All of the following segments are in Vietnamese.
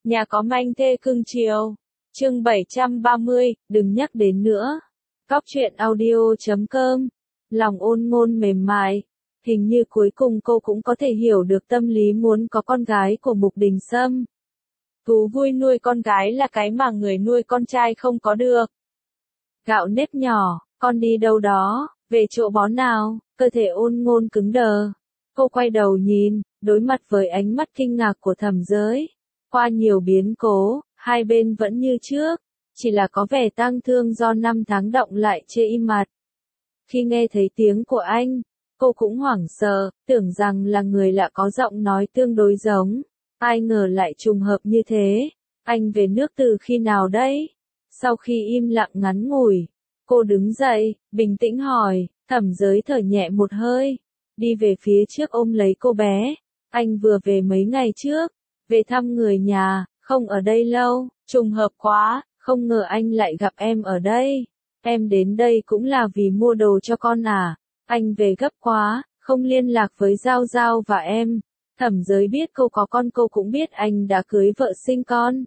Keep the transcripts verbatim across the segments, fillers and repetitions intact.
Nhà có manh thê cưng chiều. Chương bảy trăm ba mươi, đừng nhắc đến nữa. Cóc truyện audio chấm com. Lòng ôn ngôn mềm mại. Hình như cuối cùng cô cũng có thể hiểu được tâm lý muốn có con gái của Mục Đình Sâm. Thú vui nuôi con gái là cái mà người nuôi con trai không có được. Gạo nếp nhỏ, con đi đâu đó, về chỗ bón nào, cơ thể ôn ngôn cứng đờ. Cô quay đầu nhìn, đối mặt với ánh mắt kinh ngạc của Thẩm Giới. Qua nhiều biến cố, hai bên vẫn như trước, chỉ là có vẻ tang thương do năm tháng động lại chê im mặt. Khi nghe thấy tiếng của anh, cô cũng hoảng sợ, tưởng rằng là người lạ có giọng nói tương đối giống. Ai ngờ lại trùng hợp như thế. Anh về nước từ khi nào đấy? Sau khi im lặng ngắn ngủi, cô đứng dậy, bình tĩnh hỏi. Thẩm Giới thở nhẹ một hơi, đi về phía trước ôm lấy cô bé. Anh vừa về mấy ngày trước, về thăm người nhà, không ở đây lâu, trùng hợp quá, không ngờ anh lại gặp em ở đây. Em đến đây cũng là vì mua đồ cho con à? Anh về gấp quá, không liên lạc với Giao Giao và em. Thẩm Giới biết cô có con, cô cũng biết anh đã cưới vợ sinh con.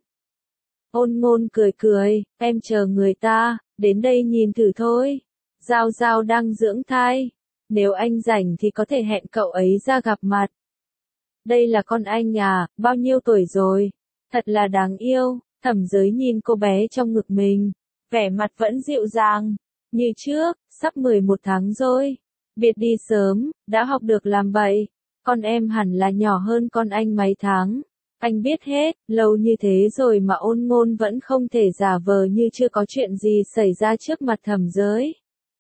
Ôn ngôn cười cười, em chờ người ta, đến đây nhìn thử thôi. Giao Giao đang dưỡng thai, nếu anh rảnh thì có thể hẹn cậu ấy ra gặp mặt. Đây là con anh à, bao nhiêu tuổi rồi? Thật là đáng yêu. Thẩm Giới nhìn cô bé trong ngực mình, vẻ mặt vẫn dịu dàng, như trước, sắp mười một tháng rồi. Biệt đi sớm, đã học được làm bậy. Con em hẳn là nhỏ hơn con anh mấy tháng. Anh biết hết, lâu như thế rồi mà ôn ngôn vẫn không thể giả vờ như chưa có chuyện gì xảy ra trước mặt Thẩm Giới.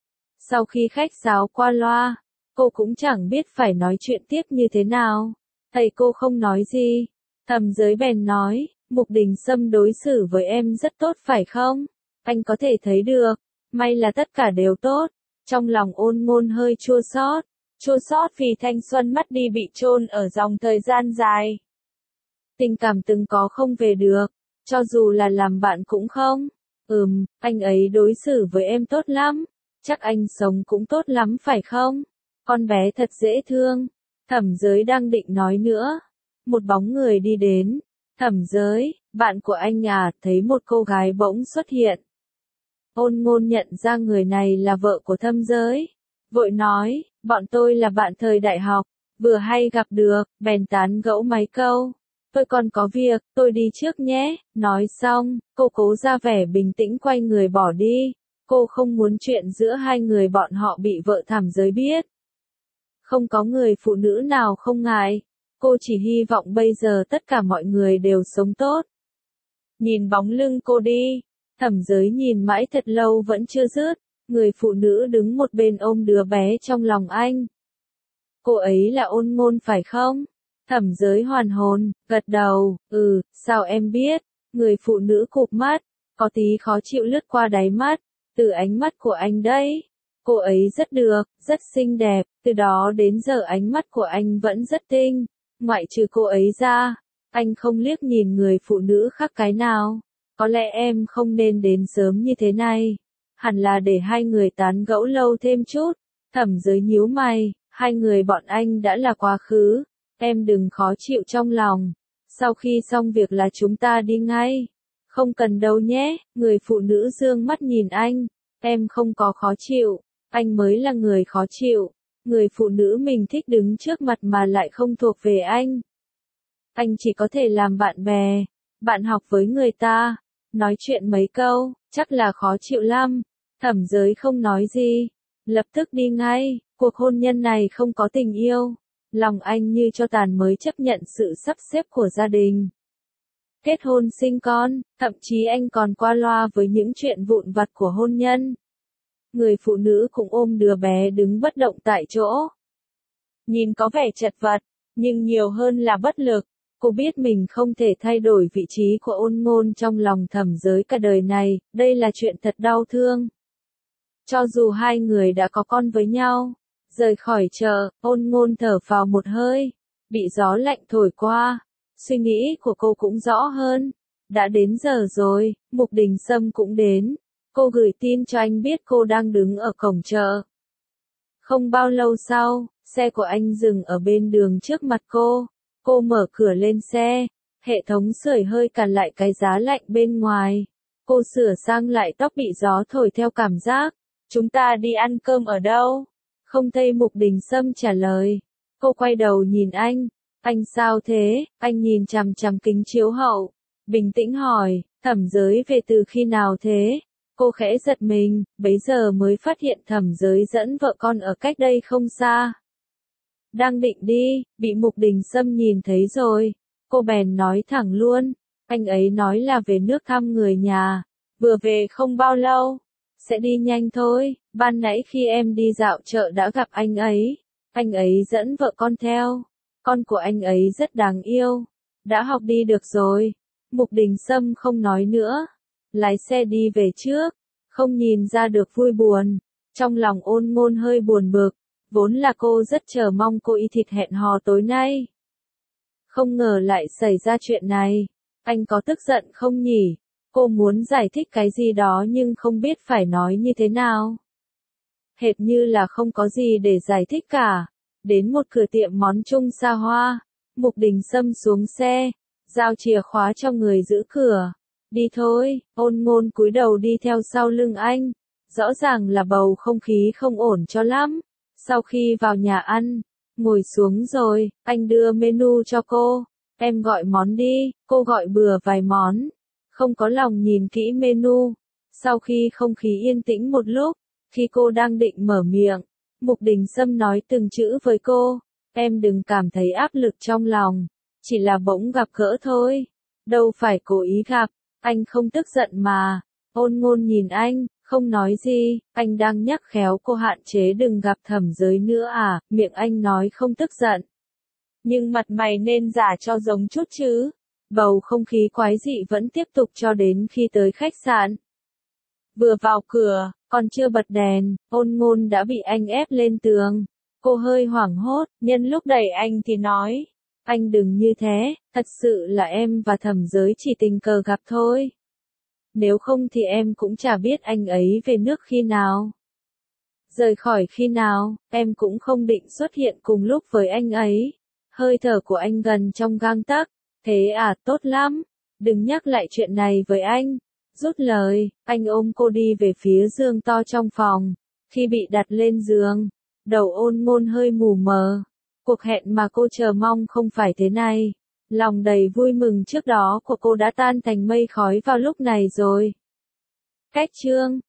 Sau khi khách sáo qua loa, cô cũng chẳng biết phải nói chuyện tiếp như thế nào. Thầy cô không nói gì. Thẩm Giới bèn nói, Mục Đình Sâm đối xử với em rất tốt phải không? Anh có thể thấy được. May là tất cả đều tốt. Trong lòng ôn ngôn hơi chua xót. Chua xót vì thanh xuân mất đi bị chôn ở dòng thời gian dài. Tình cảm từng có không về được. Cho dù là làm bạn cũng không. Ừm, anh ấy đối xử với em tốt lắm. Chắc anh sống cũng tốt lắm phải không? Con bé thật dễ thương. Thẩm Giới đang định nói nữa. Một bóng người đi đến. Thẩm Giới, bạn của anh à, thấy một cô gái bỗng xuất hiện. Ôn ngôn nhận ra người này là vợ của Thẩm Giới. Vội nói, bọn tôi là bạn thời đại học, vừa hay gặp được, bèn tán gẫu mấy câu. Tôi còn có việc, tôi đi trước nhé. Nói xong, cô cố ra vẻ bình tĩnh quay người bỏ đi. Cô không muốn chuyện giữa hai người bọn họ bị vợ Thẩm Giới biết. Không có người phụ nữ nào không ngại. Cô chỉ hy vọng bây giờ tất cả mọi người đều sống tốt. Nhìn bóng lưng cô đi, Thẩm Giới nhìn mãi thật lâu vẫn chưa dứt. Người phụ nữ đứng một bên ôm đứa bé trong lòng anh. Cô ấy là ôn ngôn phải không? Thẩm Giới hoàn hồn, gật đầu, ừ, sao em biết? Người phụ nữ cụp mắt, có tí khó chịu lướt qua đáy mắt, từ ánh mắt của anh đấy. Cô ấy rất được, rất xinh đẹp, từ đó đến giờ ánh mắt của anh vẫn rất tinh. Ngoại trừ cô ấy ra, anh không liếc nhìn người phụ nữ khác cái nào. Có lẽ em không nên đến sớm như thế này. Hẳn là để hai người tán gẫu lâu thêm chút. Thẩm Giới nhíu mày, hai người bọn anh đã là quá khứ. Em đừng khó chịu trong lòng. Sau khi xong việc là chúng ta đi ngay. Không cần đâu nhé. Người phụ nữ dương mắt nhìn anh. Em không có khó chịu. Anh mới là người khó chịu. Người phụ nữ mình thích đứng trước mặt mà lại không thuộc về anh. Anh chỉ có thể làm bạn bè, bạn học với người ta. Nói chuyện mấy câu, chắc là khó chịu lắm. Thẩm Giới không nói gì. Lập tức đi ngay. Cuộc hôn nhân này không có tình yêu. Lòng anh như cho tàn mới chấp nhận sự sắp xếp của gia đình. Kết hôn sinh con, thậm chí anh còn qua loa với những chuyện vụn vặt của hôn nhân. Người phụ nữ cũng ôm đứa bé đứng bất động tại chỗ. Nhìn có vẻ chật vật, nhưng nhiều hơn là bất lực. Cô biết mình không thể thay đổi vị trí của ôn ngôn trong lòng Thẩm Giới cả đời này, đây là chuyện thật đau thương. Cho dù hai người đã có con với nhau, rời khỏi chợ, ôn ngôn thở vào một hơi, bị gió lạnh thổi qua, suy nghĩ của cô cũng rõ hơn. Đã đến giờ rồi, Mục Đình Sâm cũng đến. Cô gửi tin cho anh biết cô đang đứng ở cổng chợ. Không bao lâu sau, xe của anh dừng ở bên đường trước mặt cô. Cô mở cửa lên xe, Hệ thống sưởi hơi cản lại cái giá lạnh bên ngoài. Cô sửa sang lại tóc bị gió thổi theo cảm giác. Chúng ta đi ăn cơm ở đâu? Không thấy Mục Đình Sâm trả lời. Cô quay đầu nhìn anh. Anh sao thế? Anh nhìn chằm chằm kính chiếu hậu. Bình tĩnh hỏi, Thẩm Giới về từ khi nào thế? Cô khẽ giật mình, bấy giờ mới phát hiện Thẩm Giới dẫn vợ con ở cách đây không xa. Đang định đi, bị Mục Đình Sâm nhìn thấy rồi. Cô bèn nói thẳng luôn. Anh ấy nói là về nước thăm người nhà. Vừa về không bao lâu. Sẽ đi nhanh thôi. Ban nãy khi em đi dạo chợ đã gặp anh ấy. Anh ấy dẫn vợ con theo. Con của anh ấy rất đáng yêu. Đã học đi được rồi. Mục Đình Sâm không nói nữa. Lái xe đi về trước. Không nhìn ra được vui buồn. Trong lòng Ôn Ngôn hơi buồn bực. Vốn là cô rất chờ mong cô y thịt hẹn hò tối nay. Không ngờ lại xảy ra chuyện này. Anh có tức giận không nhỉ? Cô muốn giải thích cái gì đó nhưng không biết phải nói như thế nào. Hệt như là không có gì để giải thích cả. Đến một cửa tiệm món Trung xa hoa. Mục Đình Sâm xuống xe. Giao chìa khóa cho người giữ cửa. Đi thôi. Ôn Ngôn cúi đầu đi theo sau lưng anh. Rõ ràng là bầu không khí không ổn cho lắm. Sau khi vào nhà ăn, ngồi xuống rồi, anh đưa menu cho cô. Em gọi món đi, cô gọi bừa vài món. Không có lòng nhìn kỹ menu. Sau khi không khí yên tĩnh một lúc, khi cô đang định mở miệng, Mục Đình Sâm nói từng chữ với cô. Em đừng cảm thấy áp lực trong lòng. Chỉ là bỗng gặp gỡ thôi. Đâu phải cố ý gặp. Anh không tức giận mà. Ôn Ngôn nhìn anh. Không nói gì, anh đang nhắc khéo cô hạn chế đừng gặp Thẩm Giới nữa à, miệng anh nói không tức giận. Nhưng mặt mày nên giả cho giống chút chứ. Bầu không khí quái dị vẫn tiếp tục cho đến khi tới khách sạn. Vừa vào cửa, còn chưa bật đèn, Ôn Ngôn đã bị anh ép lên tường. Cô hơi hoảng hốt, nhân lúc đẩy anh thì nói. Anh đừng như thế, thật sự là em và Thẩm Giới chỉ tình cờ gặp thôi. Nếu không thì em cũng chả biết anh ấy về nước khi nào. Rời khỏi khi nào, em cũng không định xuất hiện cùng lúc với anh ấy. Hơi thở của anh gần trong gang tấc. Thế à, tốt lắm. Đừng nhắc lại chuyện này với anh. Rút lời, anh ôm cô đi về phía giường to trong phòng. Khi bị đặt lên giường, đầu Ôn Ngôn hơi mù mờ. Cuộc hẹn mà cô chờ mong không phải thế này. Lòng đầy vui mừng trước đó của cô đã tan thành mây khói vào lúc này rồi. Cách chương